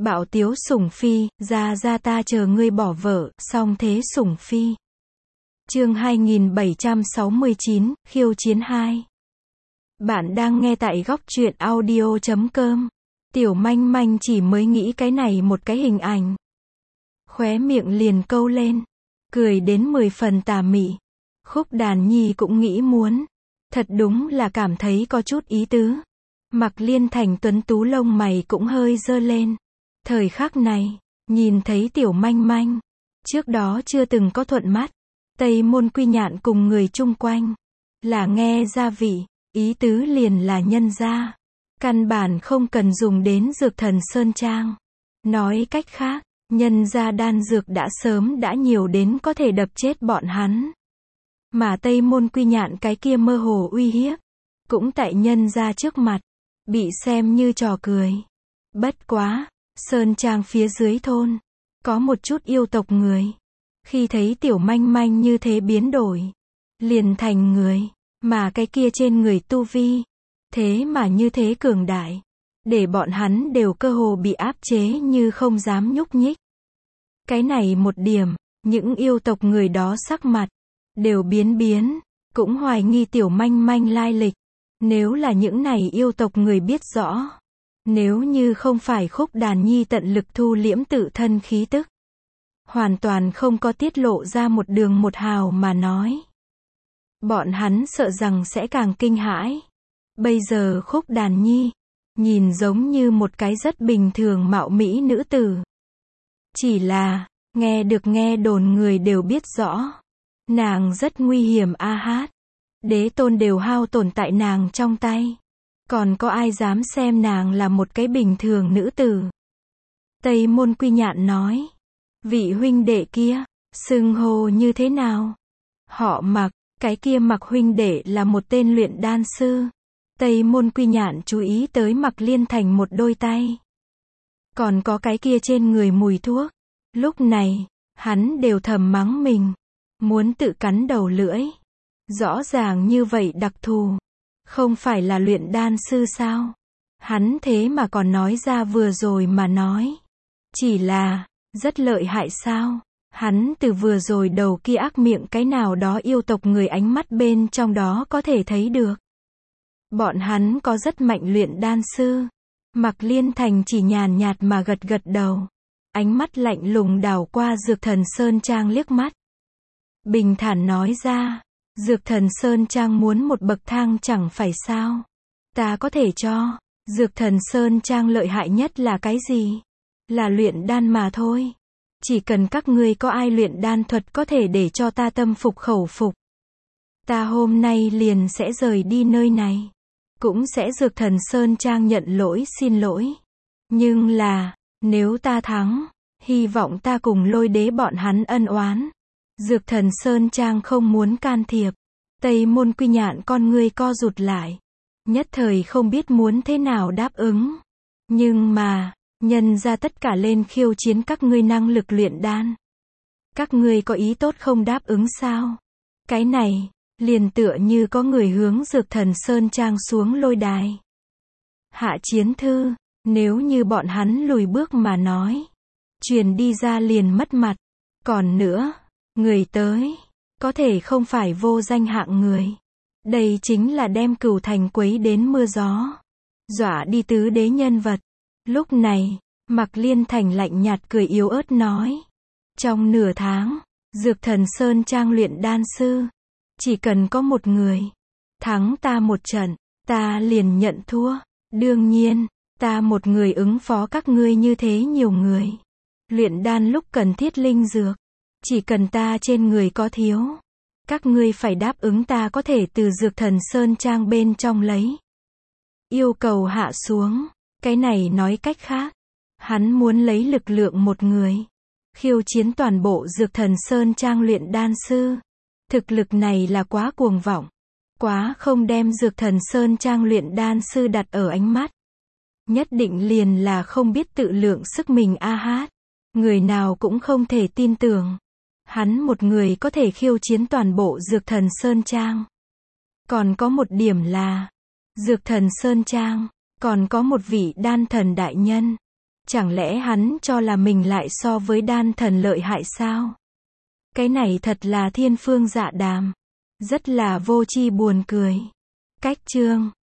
Bạo tiếu sủng phi, ra ta chờ ngươi bỏ vợ, song thế sủng phi. Chương 2769, khiêu chiến 2. Bạn đang nghe tại góc truyện audio.com. Tiểu manh manh chỉ mới nghĩ cái này một cái hình ảnh. Khóe miệng liền câu lên. Cười đến 10 phần tà mị. Khúc Đàn Nhi cũng nghĩ muốn. Thật đúng là cảm thấy có chút ý tứ. Mặc Liên Thành tuấn tú lông mày cũng hơi dơ lên. Thời khắc này, nhìn thấy tiểu manh manh. Trước đó chưa từng có thuận mắt. Tây Môn Quy Nhạn cùng người chung quanh. Là nghe gia vị, ý tứ liền là nhân gia. Căn bản không cần dùng đến dược thần Sơn Trang. Nói cách khác, nhân gia đan dược đã sớm đã nhiều đến có thể đập chết bọn hắn. Mà Tây Môn Quy Nhạn cái kia mơ hồ uy hiếp. Cũng tại nhân gia trước mặt. Bị xem như trò cười. Bất quá, Sơn Trang phía dưới thôn. Có một chút yêu tộc người. Khi thấy tiểu manh manh như thế biến đổi. Liền thành người. Mà cái kia trên người tu vi. Thế mà như thế cường đại. Để bọn hắn đều cơ hồ bị áp chế như không dám nhúc nhích. Cái này một điểm. Những yêu tộc người đó sắc mặt. Đều biến. Cũng hoài nghi tiểu manh manh lai lịch. Nếu là những này yêu tộc người biết rõ. Nếu như không phải Khúc Đàn Nhi tận lực thu liễm tự thân khí tức. Hoàn toàn không có tiết lộ ra một đường một hào mà nói. Bọn hắn sợ rằng sẽ càng kinh hãi. Bây giờ Khúc Đàn Nhi. Nhìn giống như một cái rất bình thường mạo mỹ nữ tử. Chỉ là, nghe đồn người đều biết rõ. Nàng rất nguy hiểm a hát. Đế tôn đều hao tổn tại nàng trong tay. Còn có ai dám xem nàng là một cái bình thường nữ tử. Tây Môn Quy Nhạn nói. Vị huynh đệ kia, xưng hô như thế nào? Họ Mặc, cái kia Mặc huynh đệ là một tên luyện đan sư. Tây Môn Quy Nhạn chú ý tới Mặc Liên Thành một đôi tay. Còn có cái kia trên người mùi thuốc. Lúc này, hắn đều thầm mắng mình. Muốn tự cắn đầu lưỡi. Rõ ràng như vậy đặc thù. Không phải là luyện đan sư sao? Hắn thế mà còn nói ra vừa rồi mà nói. Chỉ là, rất lợi hại sao? Hắn từ vừa rồi đầu kia ác miệng cái nào đó yêu tộc người ánh mắt bên trong đó có thể thấy được. Bọn hắn có rất mạnh luyện đan sư. Mặc Liên Thành chỉ nhàn nhạt mà gật đầu. Ánh mắt lạnh lùng đảo qua Dược Thần Sơn Trang liếc mắt. Bình thản nói ra. Dược Thần Sơn Trang muốn một bậc thang chẳng phải sao. Ta có thể cho. Dược Thần Sơn Trang lợi hại nhất là cái gì? Là luyện đan mà thôi. Chỉ cần các ngươi có ai luyện đan thuật có thể để cho ta tâm phục khẩu phục. Ta hôm nay liền sẽ rời đi nơi này. Cũng sẽ Dược Thần Sơn Trang nhận lỗi xin lỗi. Nhưng là, nếu ta thắng, hy vọng ta cùng Lôi Đế bọn hắn ân oán. Dược Thần Sơn Trang không muốn can thiệp. Tây Môn Quy Nhạn con ngươi co rụt lại. Nhất thời không biết muốn thế nào đáp ứng. Nhưng mà, nhân ra tất cả lên khiêu chiến các ngươi năng lực luyện đan. Các ngươi có ý tốt không đáp ứng sao? Cái này, liền tựa như có người hướng Dược Thần Sơn Trang xuống lôi đài. Hạ chiến thư, nếu như bọn hắn lùi bước mà nói. Truyền đi ra liền mất mặt. Còn nữa, người tới, có thể không phải vô danh hạng người. Đây chính là đem Cửu Thành quấy đến mưa gió. Dọa đi tứ đế nhân vật. Lúc này, Mặc Liên Thành lạnh nhạt cười yếu ớt nói. Trong nửa tháng, Dược Thần Sơn Trang luyện đan sư. Chỉ cần có một người. Thắng ta một trận, ta liền nhận thua. Đương nhiên, ta một người ứng phó các ngươi như thế nhiều người. Luyện đan lúc cần thiết linh dược. Chỉ cần ta trên người có thiếu. Các ngươi phải đáp ứng ta có thể từ Dược Thần Sơn Trang bên trong lấy. Yêu cầu hạ xuống. Cái này nói cách khác. Hắn muốn lấy lực lượng một người. Khiêu chiến toàn bộ Dược Thần Sơn Trang luyện đan sư. Thực lực này là quá cuồng vọng. Quá không đem Dược Thần Sơn Trang luyện đan sư đặt ở ánh mắt. Nhất định liền là không biết tự lượng sức mình a hát. Người nào cũng không thể tin tưởng. Hắn một người có thể khiêu chiến toàn bộ Dược Thần Sơn Trang. Còn có một điểm là, Dược Thần Sơn Trang, còn có một vị đan thần đại nhân. Chẳng lẽ hắn cho là mình lại so với đan thần lợi hại sao? Cái này thật là thiên phương dạ đàm. Rất là vô tri buồn cười. Cách chương